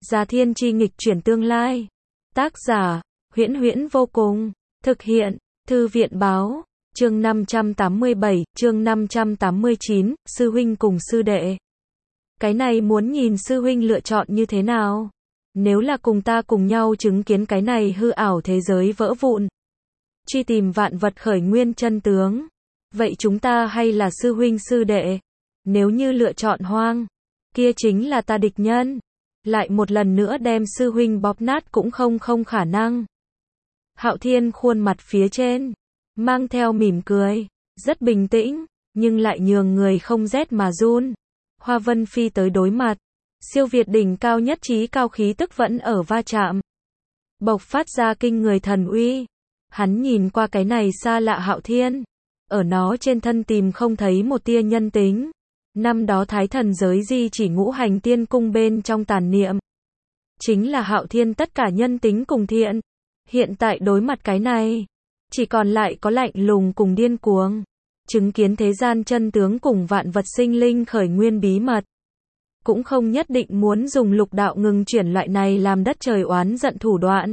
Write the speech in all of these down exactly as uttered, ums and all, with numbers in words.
Già thiên chi nghịch chuyển tương lai. Tác giả, Huyễn Huyễn vô cùng. Thực hiện, Thư viện báo. Chương năm trăm tám mươi bảy, chương năm trăm tám mươi chín, sư huynh cùng sư đệ. Cái này muốn nhìn sư huynh lựa chọn như thế nào. Nếu là cùng ta cùng nhau chứng kiến cái này hư ảo thế giới vỡ vụn, truy tìm vạn vật khởi nguyên chân tướng, vậy chúng ta hay là sư huynh sư đệ? Nếu như lựa chọn hoang, kia chính là ta địch nhân. Lại một lần nữa đem sư huynh bóp nát cũng không không khả năng. Hạo Thiên khuôn mặt phía trên mang theo mỉm cười, rất bình tĩnh, nhưng lại nhường người không rét mà run. Hoa Vân Phi tới đối mặt, siêu việt đỉnh cao nhất trí cao khí tức vẫn ở va chạm, bộc phát ra kinh người thần uy. Hắn nhìn qua cái này xa lạ Hạo Thiên, ở nó trên thân tìm không thấy một tia nhân tính. Năm đó Thái Thần giới di chỉ ngũ hành tiên cung bên trong tàn niệm, chính là Hạo Thiên tất cả nhân tính cùng thiện. Hiện tại đối mặt cái này, chỉ còn lại có lạnh lùng cùng điên cuồng. Chứng kiến thế gian chân tướng cùng vạn vật sinh linh khởi nguyên bí mật. Cũng không nhất định muốn dùng lục đạo ngừng chuyển loại này làm đất trời oán giận thủ đoạn.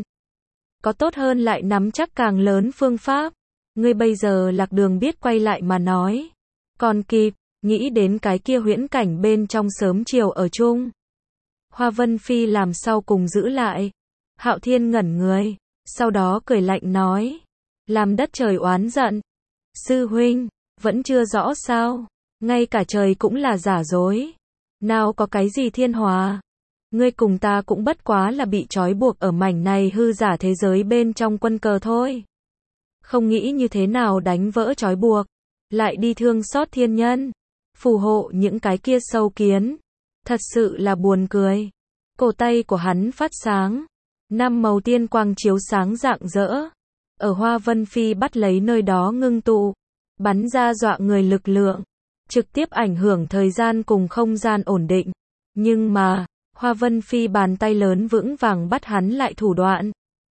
Có tốt hơn lại nắm chắc càng lớn phương pháp. Ngươi bây giờ lạc đường biết quay lại mà nói. Còn kịp, nghĩ đến cái kia huyễn cảnh bên trong sớm chiều ở chung. Hoa Vân Phi làm sau cùng giữ lại. Hạo Thiên ngẩn người, sau đó cười lạnh nói. Làm đất trời oán giận. Sư huynh, vẫn chưa rõ sao. Ngay cả trời cũng là giả dối. Nào có cái gì thiên hòa. Ngươi cùng ta cũng bất quá là bị trói buộc ở mảnh này hư giả thế giới bên trong quân cờ thôi. Không nghĩ như thế nào đánh vỡ trói buộc. Lại đi thương xót thiên nhân. Phù hộ những cái kia sâu kiến. Thật sự là buồn cười. Cổ tay của hắn phát sáng. Năm màu tiên quang chiếu sáng rạng rỡ. Ở Hoa Vân Phi bắt lấy nơi đó ngưng tụ. Bắn ra dọa người lực lượng. Trực tiếp ảnh hưởng thời gian cùng không gian ổn định. Nhưng mà, Hoa Vân Phi bàn tay lớn vững vàng bắt hắn lại thủ đoạn.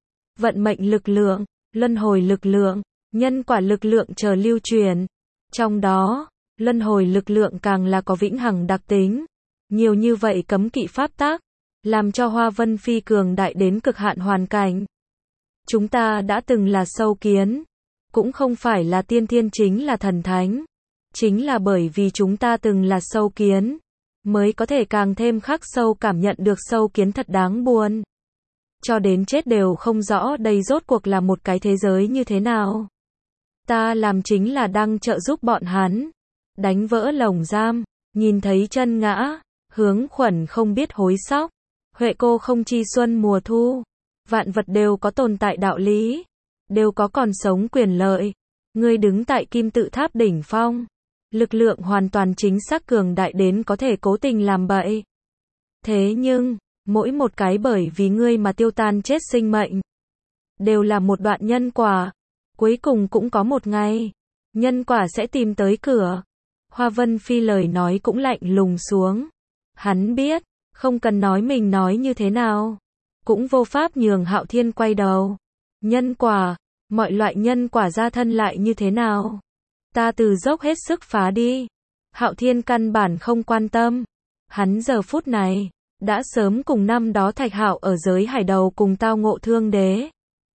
Vận mệnh lực lượng, luân hồi lực lượng, nhân quả lực lượng chờ lưu truyền. Trong đó, luân hồi lực lượng càng là có vĩnh hằng đặc tính. Nhiều như vậy cấm kỵ pháp tác, làm cho Hoa Vân Phi cường đại đến cực hạn hoàn cảnh. Chúng ta đã từng là sâu kiến, cũng không phải là tiên thiên chính là thần thánh. Chính là bởi vì chúng ta từng là sâu kiến, mới có thể càng thêm khắc sâu cảm nhận được sâu kiến thật đáng buồn. Cho đến chết đều không rõ đây rốt cuộc là một cái thế giới như thế nào. Ta làm chính là đang trợ giúp bọn hắn. Đánh vỡ lồng giam, nhìn thấy chân ngã, hướng khuẩn không biết hối sóc. Huệ cô không chi xuân mùa thu. Vạn vật đều có tồn tại đạo lý. Đều có còn sống quyền lợi. Ngươi đứng tại kim tự tháp đỉnh phong. Lực lượng hoàn toàn chính xác cường đại đến có thể cố tình làm bậy. Thế nhưng, mỗi một cái bởi vì ngươi mà tiêu tan chết sinh mệnh, đều là một đoạn nhân quả. Cuối cùng cũng có một ngày, nhân quả sẽ tìm tới cửa. Hoa Vân Phi lời nói cũng lạnh lùng xuống. Hắn biết, không cần nói mình nói như thế nào, cũng vô pháp nhường Hạo Thiên quay đầu. Nhân quả, mọi loại nhân quả ra thân lại như thế nào? Ta từ dốc hết sức phá đi. Hạo Thiên căn bản không quan tâm. Hắn giờ phút này, đã sớm cùng năm đó Thạch Hạo ở giới hải đầu cùng tao ngộ Thương Đế,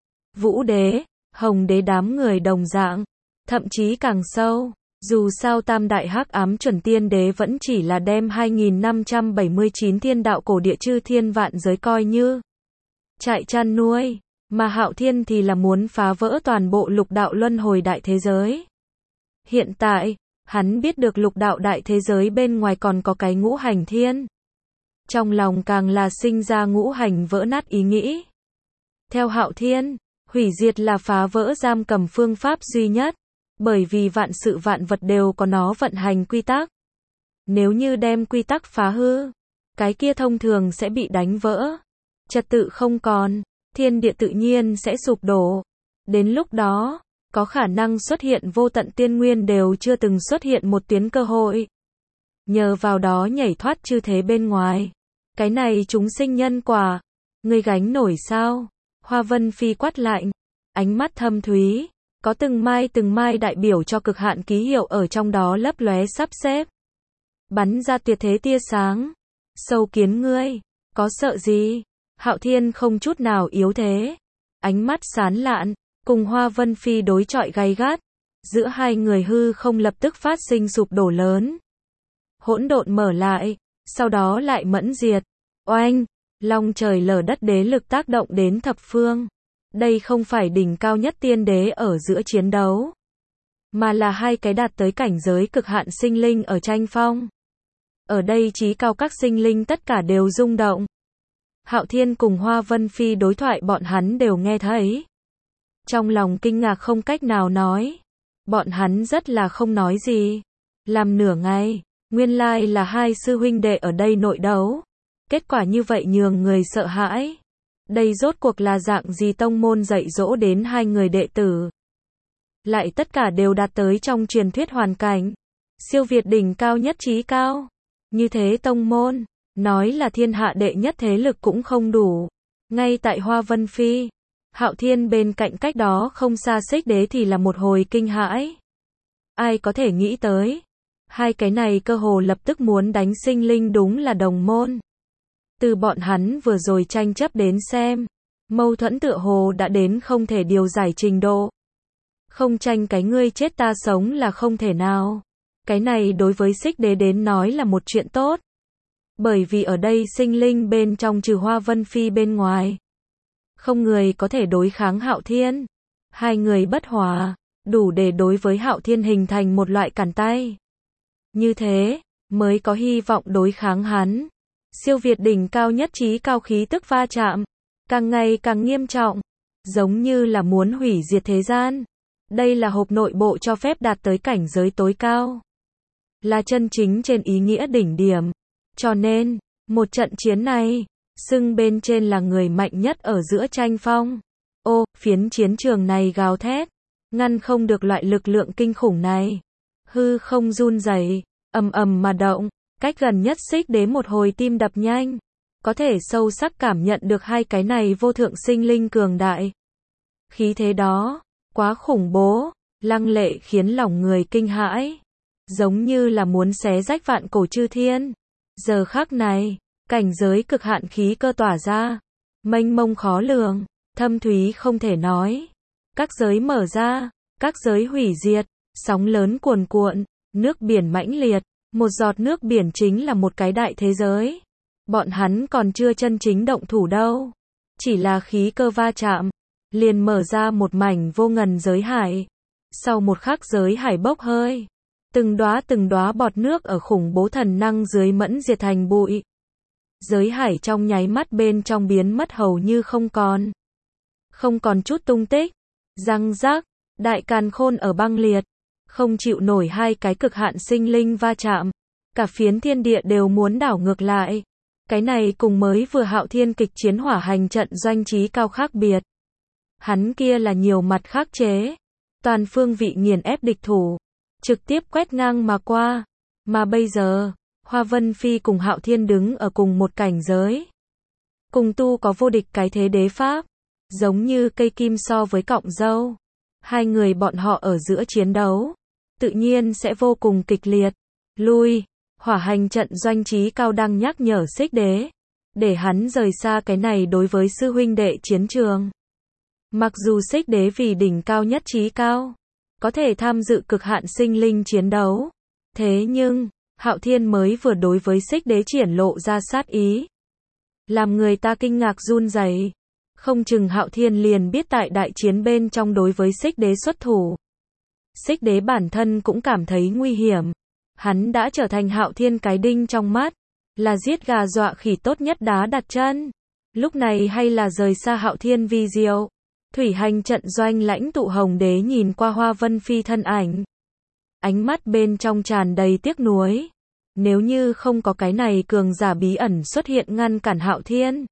Vũ Đế, Hồng Đế đám người đồng dạng. Thậm chí càng sâu. Dù sao tam đại hắc ám chuẩn tiên đế vẫn chỉ là đem hai nghìn năm trăm bảy mươi chín thiên đạo cổ địa chư thiên vạn giới coi như trại chăn nuôi. Mà Hạo Thiên thì là muốn phá vỡ toàn bộ lục đạo luân hồi đại thế giới. Hiện tại, hắn biết được lục đạo đại thế giới bên ngoài còn có cái ngũ hành thiên. Trong lòng càng là sinh ra ngũ hành vỡ nát ý nghĩ. Theo Hạo Thiên, hủy diệt là phá vỡ giam cầm phương pháp duy nhất. Bởi vì vạn sự vạn vật đều có nó vận hành quy tắc. Nếu như đem quy tắc phá hư, cái kia thông thường sẽ bị đánh vỡ. Trật tự không còn, thiên địa tự nhiên sẽ sụp đổ. Đến lúc đó, có khả năng xuất hiện vô tận tiên nguyên đều chưa từng xuất hiện một tuyến cơ hội. Nhờ vào đó nhảy thoát chư thế bên ngoài. Cái này chúng sinh nhân quả. Ngươi gánh nổi sao? Hoa Vân Phi quát lạnh. Ánh mắt thâm thúy. Có từng mai từng mai đại biểu cho cực hạn ký hiệu ở trong đó lấp lóe sắp xếp. Bắn ra tuyệt thế tia sáng. Sâu kiến ngươi. Có sợ gì? Hạo Thiên không chút nào yếu thế. Ánh mắt sán lạn, cùng Hoa Vân Phi đối chọi gay gắt. Giữa hai người hư không lập tức phát sinh sụp đổ lớn. Hỗn độn mở lại, sau đó lại mẫn diệt. Oanh, long trời lở đất đế lực tác động đến thập phương. Đây không phải đỉnh cao nhất tiên đế ở giữa chiến đấu, mà là hai cái đạt tới cảnh giới cực hạn sinh linh ở tranh phong. Ở đây chí cao các sinh linh tất cả đều rung động. Hạo Thiên cùng Hoa Vân Phi đối thoại bọn hắn đều nghe thấy. Trong lòng kinh ngạc không cách nào nói. Bọn hắn rất là không nói gì. Làm nửa ngày, nguyên lai là hai sư huynh đệ ở đây nội đấu. Kết quả như vậy nhường người sợ hãi. Đây rốt cuộc là dạng gì tông môn dạy dỗ đến hai người đệ tử. Lại tất cả đều đạt tới trong truyền thuyết hoàn cảnh. Siêu việt đỉnh cao nhất trí cao. Như thế tông môn, nói là thiên hạ đệ nhất thế lực cũng không đủ. Ngay tại Hoa Vân Phi, Hạo Thiên bên cạnh cách đó không xa Xích Đế thì là một hồi kinh hãi. Ai có thể nghĩ tới, hai cái này cơ hồ lập tức muốn đánh sinh linh đúng là đồng môn. Từ bọn hắn vừa rồi tranh chấp đến xem, mâu thuẫn tựa hồ đã đến không thể điều giải trình độ. Không tranh cái ngươi chết ta sống là không thể nào. Cái này đối với Xích Đế đến nói là một chuyện tốt. Bởi vì ở đây sinh linh bên trong trừ Hoa Vân Phi bên ngoài, không người có thể đối kháng Hạo Thiên. Hai người bất hòa, đủ để đối với Hạo Thiên hình thành một loại cản tay. Như thế, mới có hy vọng đối kháng hắn. Siêu việt đỉnh cao nhất trí cao khí tức va chạm, càng ngày càng nghiêm trọng, giống như là muốn hủy diệt thế gian. Đây là hộp nội bộ cho phép đạt tới cảnh giới tối cao. Là chân chính trên ý nghĩa đỉnh điểm. Cho nên, một trận chiến này, xưng bên trên là người mạnh nhất ở giữa tranh phong. Ô, phiến chiến trường này gào thét, ngăn không được loại lực lượng kinh khủng này. Hư không run rẩy, ầm ầm mà động, cách gần nhất Xích Đế một hồi tim đập nhanh. Có thể sâu sắc cảm nhận được hai cái này vô thượng sinh linh cường đại. Khí thế đó, quá khủng bố, lăng lệ khiến lòng người kinh hãi. Giống như là muốn xé rách vạn cổ chư thiên. Giờ khắc này, cảnh giới cực hạn khí cơ tỏa ra, mênh mông khó lường, thâm thúy không thể nói. Các giới mở ra, các giới hủy diệt, sóng lớn cuồn cuộn, nước biển mãnh liệt, một giọt nước biển chính là một cái đại thế giới. Bọn hắn còn chưa chân chính động thủ đâu, chỉ là khí cơ va chạm, liền mở ra một mảnh vô ngần giới hải. Sau một khắc giới hải bốc hơi, từng đóa từng đóa bọt nước ở khủng bố thần năng dưới mẫn diệt thành bụi. Giới hải trong nháy mắt bên trong biến mất hầu như không còn. Không còn chút tung tích. Răng rác, đại càn khôn ở băng liệt. Không chịu nổi hai cái cực hạn sinh linh va chạm. Cả phiến thiên địa đều muốn đảo ngược lại. Cái này cùng mới vừa Hạo Thiên kịch chiến hỏa hành trận doanh trí cao khác biệt. Hắn kia là nhiều mặt khắc chế. Toàn phương vị nghiền ép địch thủ. Trực tiếp quét ngang mà qua. Mà bây giờ, Hoa Vân Phi cùng Hạo Thiên đứng ở cùng một cảnh giới. Cùng tu có vô địch cái thế đế pháp. Giống như cây kim so với cọng dâu. Hai người bọn họ ở giữa chiến đấu. Tự nhiên sẽ vô cùng kịch liệt. Lui, hỏa hành trận doanh trí cao đang nhắc nhở Xích Đế. Để hắn rời xa cái này đối với sư huynh đệ chiến trường. Mặc dù Xích Đế vì đỉnh cao nhất trí cao, có thể tham dự cực hạn sinh linh chiến đấu. Thế nhưng, Hạo Thiên mới vừa đối với Xích Đế triển lộ ra sát ý. Làm người ta kinh ngạc run rẩy. Không chừng Hạo Thiên liền biết tại đại chiến bên trong đối với Xích Đế xuất thủ. Xích Đế bản thân cũng cảm thấy nguy hiểm. Hắn đã trở thành Hạo Thiên cái đinh trong mắt. Là giết gà dọa khỉ tốt nhất đá đặt chân. Lúc này hay là rời xa Hạo Thiên vi diệu. Thủy hành trận doanh lãnh tụ Hồng Đế nhìn qua Hoa Vân Phi thân ảnh. Ánh mắt bên trong tràn đầy tiếc nuối. Nếu như không có cái này cường giả bí ẩn xuất hiện ngăn cản Hạo Thiên,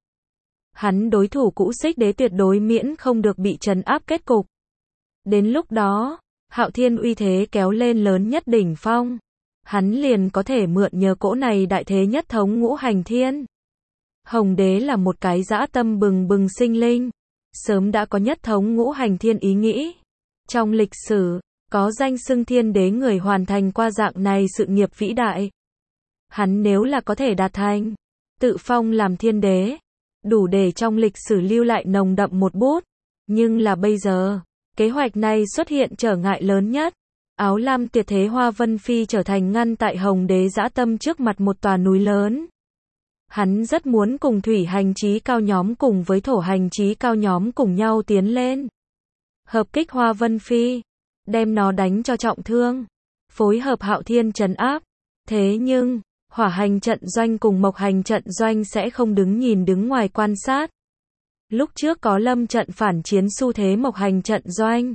hắn đối thủ cũ Xích Đế tuyệt đối miễn không được bị trấn áp kết cục. Đến lúc đó, Hạo Thiên uy thế kéo lên lớn nhất đỉnh phong. Hắn liền có thể mượn nhờ cỗ này đại thế nhất thống ngũ hành thiên. Hồng Đế là một cái dã tâm bừng bừng sinh linh. Sớm đã có nhất thống ngũ hành thiên ý nghĩ. Trong lịch sử, có danh xưng thiên đế người hoàn thành qua dạng này sự nghiệp vĩ đại. Hắn nếu là có thể đạt thành, tự phong làm thiên đế, đủ để trong lịch sử lưu lại nồng đậm một bút. Nhưng là bây giờ, kế hoạch này xuất hiện trở ngại lớn nhất. Áo lam tuyệt thế Hoa Vân Phi trở thành ngăn tại Hồng Đế dã tâm trước mặt một tòa núi lớn. Hắn rất muốn cùng thủy hành chí cao nhóm cùng với thổ hành chí cao nhóm cùng nhau tiến lên. Hợp kích Hoa Vân Phi, đem nó đánh cho trọng thương, phối hợp Hạo Thiên trấn áp. Thế nhưng, hỏa hành trận doanh cùng mộc hành trận doanh sẽ không đứng nhìn đứng ngoài quan sát. Lúc trước có lâm trận phản chiến xu thế mộc hành trận doanh.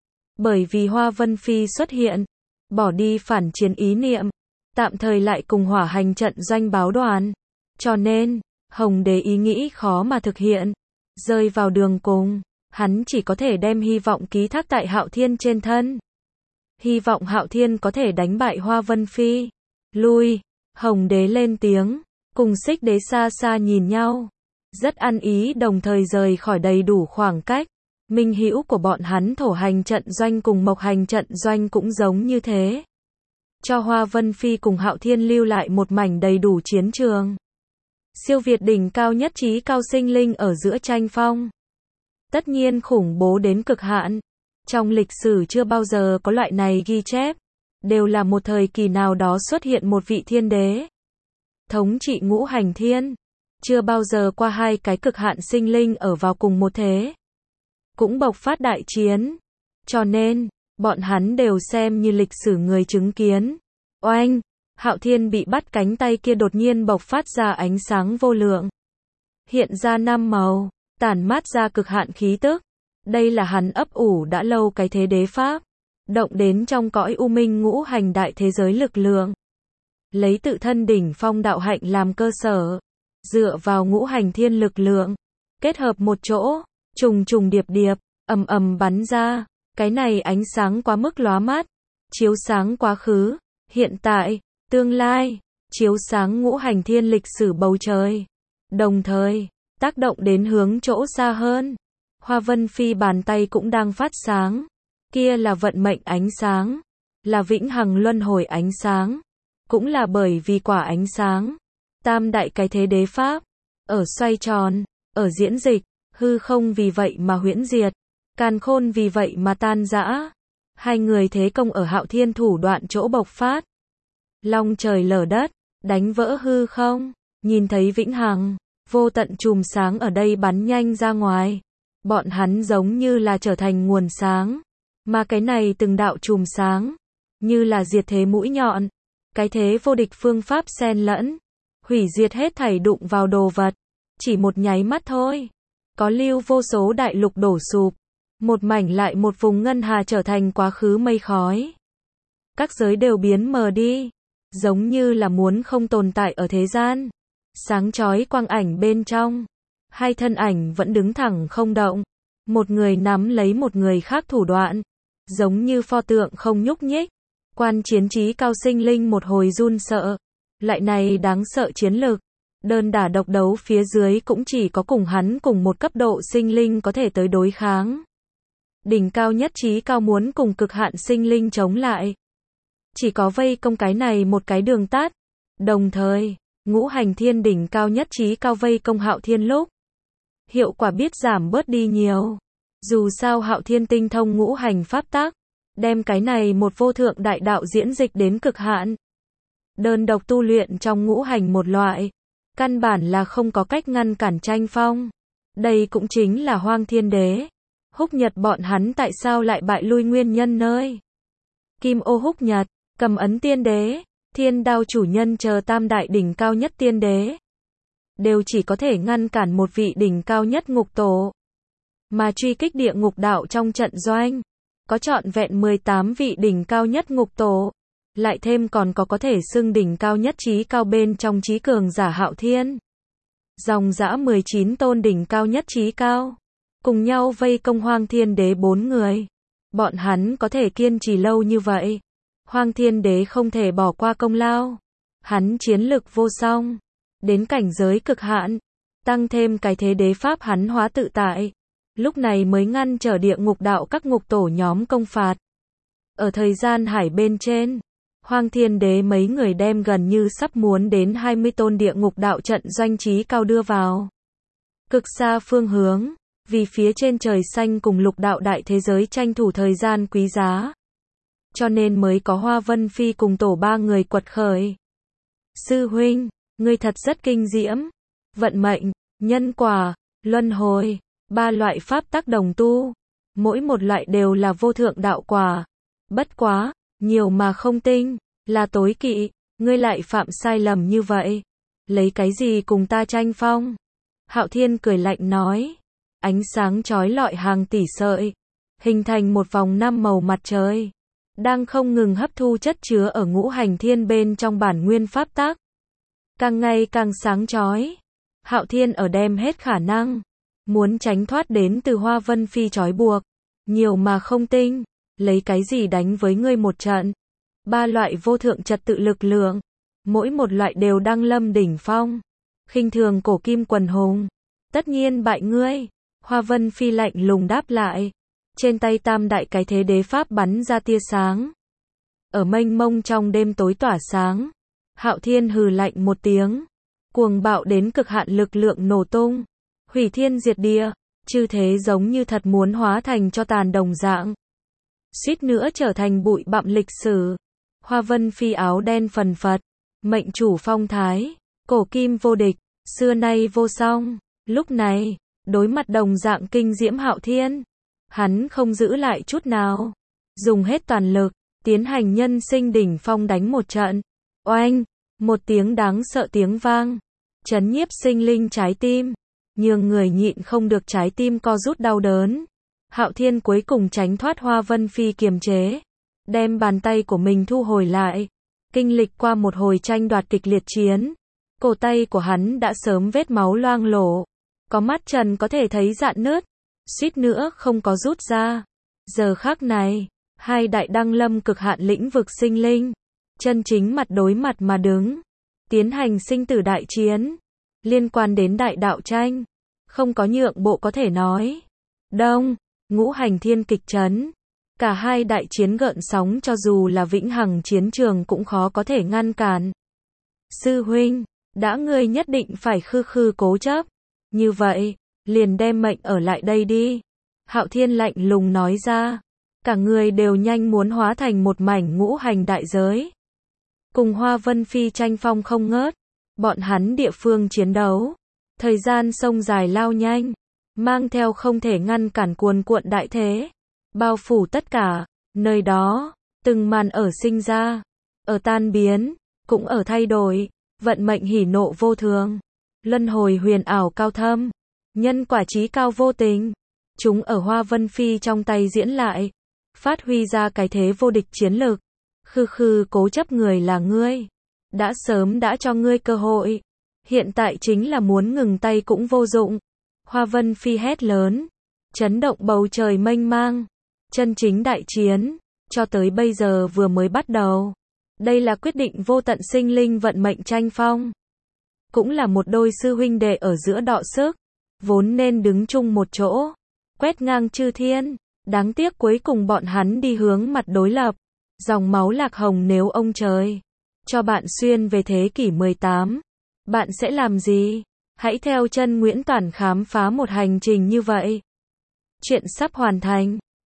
Bởi vì Hoa Vân Phi xuất hiện, bỏ đi phản chiến ý niệm, tạm thời lại cùng hỏa hành trận doanh báo đoàn. Cho nên, Hồng Đế ý nghĩ khó mà thực hiện, rơi vào đường cùng, hắn chỉ có thể đem hy vọng ký thác tại Hạo Thiên trên thân. Hy vọng Hạo Thiên có thể đánh bại Hoa Vân Phi. Lui, Hồng Đế lên tiếng, cùng Xích Đế xa xa nhìn nhau, rất ăn ý đồng thời rời khỏi đầy đủ khoảng cách. Minh hữu của bọn hắn thổ hành trận doanh cùng mộc hành trận doanh cũng giống như thế. Cho Hoa Vân Phi cùng Hạo Thiên lưu lại một mảnh đầy đủ chiến trường. Siêu việt đỉnh cao nhất trí cao sinh linh ở giữa tranh phong. Tất nhiên khủng bố đến cực hạn. Trong lịch sử chưa bao giờ có loại này ghi chép. Đều là một thời kỳ nào đó xuất hiện một vị thiên đế. Thống trị ngũ hành thiên. Chưa bao giờ qua hai cái cực hạn sinh linh ở vào cùng một thế. Cũng bộc phát đại chiến. Cho nên, bọn hắn đều xem như lịch sử người chứng kiến. Oanh! Hạo Thiên bị bắt cánh tay kia đột nhiên bộc phát ra ánh sáng vô lượng. Hiện ra năm màu, tản mát ra cực hạn khí tức. Đây là hắn ấp ủ đã lâu cái thế đế pháp. Động đến trong cõi u minh ngũ hành đại thế giới lực lượng. Lấy tự thân đỉnh phong đạo hạnh làm cơ sở. Dựa vào ngũ hành thiên lực lượng. Kết hợp một chỗ, trùng trùng điệp điệp, ầm ầm bắn ra. Cái này ánh sáng quá mức lóa mắt. Chiếu sáng quá khứ, hiện tại, tương lai, chiếu sáng ngũ hành thiên lịch sử bầu trời. Đồng thời, tác động đến hướng chỗ xa hơn. Hoa Vân Phi bàn tay cũng đang phát sáng. Kia là vận mệnh ánh sáng. Là vĩnh hằng luân hồi ánh sáng. Cũng là bởi vì quả ánh sáng. Tam đại cái thế đế pháp. Ở xoay tròn, ở diễn dịch. Hư không vì vậy mà huyễn diệt. Càn khôn vì vậy mà tan rã. Hai người thế công ở Hạo Thiên thủ đoạn chỗ bộc phát. Long trời lở đất, đánh vỡ hư không, nhìn thấy vĩnh hằng, vô tận chùm sáng ở đây bắn nhanh ra ngoài. Bọn hắn giống như là trở thành nguồn sáng, mà cái này từng đạo chùm sáng, như là diệt thế mũi nhọn, cái thế vô địch phương pháp xen lẫn, hủy diệt hết thảy đụng vào đồ vật, chỉ một nháy mắt thôi. Có lưu vô số đại lục đổ sụp, một mảnh lại một vùng ngân hà trở thành quá khứ mây khói. Các giới đều biến mờ đi. Giống như là muốn không tồn tại ở thế gian. Sáng chói quang ảnh bên trong. Hai thân ảnh vẫn đứng thẳng không động. Một người nắm lấy một người khác thủ đoạn. Giống như pho tượng không nhúc nhích. Quan chiến trí cao sinh linh một hồi run sợ. Lại này đáng sợ chiến lực. Đơn đả độc đấu phía dưới cũng chỉ có cùng hắn cùng một cấp độ sinh linh có thể tới đối kháng. Đỉnh cao nhất trí cao muốn cùng cực hạn sinh linh chống lại. Chỉ có vây công cái này một cái đường tắt. Đồng thời, ngũ hành thiên đỉnh cao nhất trí cao vây công Hạo Thiên lúc. Hiệu quả biết giảm bớt đi nhiều. Dù sao Hạo Thiên tinh thông ngũ hành pháp tắc. Đem cái này một vô thượng đại đạo diễn dịch đến cực hạn. Đơn độc tu luyện trong ngũ hành một loại. Căn bản là không có cách ngăn cản tranh phong. Đây cũng chính là Hoang Thiên Đế. Húc Nhật bọn hắn tại sao lại bại lui nguyên nhân nơi. Kim Ô Húc Nhật, Cầm Ấn Tiên Đế, Thiên Đao chủ nhân chờ tam đại đỉnh cao nhất tiên đế. Đều chỉ có thể ngăn cản một vị đỉnh cao nhất ngục tổ. Mà truy kích địa ngục đạo trong trận doanh. Có trọn vẹn mười tám vị đỉnh cao nhất ngục tổ. Lại thêm còn có có thể xưng đỉnh cao nhất trí cao bên trong trí cường giả Hạo Thiên. Dòng dã mười chín tôn đỉnh cao nhất trí cao. Cùng nhau vây công Hoang Thiên Đế bốn người. Bọn hắn có thể kiên trì lâu như vậy. Hoang Thiên Đế không thể bỏ qua công lao. Hắn chiến lực vô song. Đến cảnh giới cực hạn. Tăng thêm cái thế đế pháp hắn hóa tự tại. Lúc này mới ngăn trở địa ngục đạo các ngục tổ nhóm công phạt. Ở thời gian hải bên trên. Hoang Thiên Đế mấy người đem gần như sắp muốn đến hai mươi tôn địa ngục đạo trận doanh trí cao đưa vào cực xa phương hướng, vì phía trên trời xanh cùng lục đạo đại thế giới tranh thủ thời gian quý giá. Cho nên mới có Hoa Vân Phi cùng tổ ba người quật khởi. Sư huynh, ngươi thật rất kinh diễm. Vận mệnh, nhân quả, luân hồi, ba loại pháp tắc đồng tu. Mỗi một loại đều là vô thượng đạo quả. Bất quá, nhiều mà không tinh, là tối kỵ, ngươi lại phạm sai lầm như vậy. Lấy cái gì cùng ta tranh phong? Hạo Thiên cười lạnh nói. Ánh sáng chói lọi hàng tỷ sợi, hình thành một vòng năm màu mặt trời, đang không ngừng hấp thu chất chứa ở ngũ hành thiên bên trong bản nguyên pháp tắc. Càng ngày càng sáng chói. Hạo Thiên ở đem hết khả năng, muốn tránh thoát đến từ Hoa Vân Phi trói buộc. Nhiều mà không tinh, lấy cái gì đánh với ngươi một trận? Ba loại vô thượng trật tự lực lượng, mỗi một loại đều đăng lâm đỉnh phong. Khinh thường cổ kim quần hùng, tất nhiên bại ngươi. Hoa Vân Phi lạnh lùng đáp lại. Trên tay tam đại cái thế đế pháp bắn ra tia sáng. Ở mênh mông trong đêm tối tỏa sáng. Hạo Thiên hừ lạnh một tiếng. Cuồng bạo đến cực hạn lực lượng nổ tung. Hủy thiên diệt địa. Chư thế giống như thật muốn hóa thành cho tàn đồng dạng. Suýt nữa trở thành bụi bặm lịch sử. Hoa Vân Phi áo đen phần phật. Mệnh chủ phong thái. Cổ kim vô địch. Xưa nay vô song. Lúc này, đối mặt đồng dạng kinh diễm Hạo Thiên, hắn không giữ lại chút nào, dùng hết toàn lực, tiến hành nhân sinh đỉnh phong đánh một trận. Oanh, một tiếng đáng sợ tiếng vang, chấn nhiếp sinh linh trái tim, nhường người nhịn không được trái tim co rút đau đớn. Hạo Thiên cuối cùng tránh thoát Hoa Vân Phi kiềm chế, đem bàn tay của mình thu hồi lại. Kinh lịch qua một hồi tranh đoạt kịch liệt chiến, cổ tay của hắn đã sớm vết máu loang lổ. Có mắt trần có thể thấy rạn nứt, suýt nữa không có rút ra. Giờ khắc này, hai đại đăng lâm cực hạn lĩnh vực sinh linh, chân chính mặt đối mặt mà đứng, tiến hành sinh tử đại chiến, liên quan đến đại đạo tranh, không có nhượng bộ có thể nói. Đông, ngũ hành thiên kịch chấn, cả hai đại chiến gợn sóng cho dù là vĩnh hằng chiến trường cũng khó có thể ngăn cản. Sư huynh, đã ngươi nhất định phải khư khư cố chấp. Như vậy, liền đem mệnh ở lại đây đi. Hạo Thiên lạnh lùng nói ra. Cả người đều nhanh muốn hóa thành một mảnh ngũ hành đại giới. Cùng Hoa Vân Phi tranh phong không ngớt. Bọn hắn địa phương chiến đấu. Thời gian sông dài lao nhanh. Mang theo không thể ngăn cản cuồn cuộn đại thế. Bao phủ tất cả. Nơi đó, từng màn ở sinh ra. Ở tan biến, cũng ở thay đổi. Vận mệnh hỉ nộ vô thường. Luân hồi huyền ảo cao thâm, nhân quả chí cao vô tình, chúng ở Hoa Vân Phi trong tay diễn lại, phát huy ra cái thế vô địch chiến lực. Khư khư cố chấp người là ngươi, đã sớm đã cho ngươi cơ hội, hiện tại chính là muốn ngừng tay cũng vô dụng. Hoa Vân Phi hét lớn, chấn động bầu trời mênh mang, chân chính đại chiến, cho tới bây giờ vừa mới bắt đầu. Đây là quyết định vô tận sinh linh vận mệnh tranh phong. Cũng là một đôi sư huynh đệ ở giữa đọ sức, vốn nên đứng chung một chỗ, quét ngang chư thiên, đáng tiếc cuối cùng bọn hắn đi hướng mặt đối lập. Dòng máu lạc hồng nếu ông trời cho bạn xuyên về thế kỷ mười tám, bạn sẽ làm gì? Hãy theo chân Nguyễn Toản khám phá một hành trình như vậy. Chuyện sắp hoàn thành.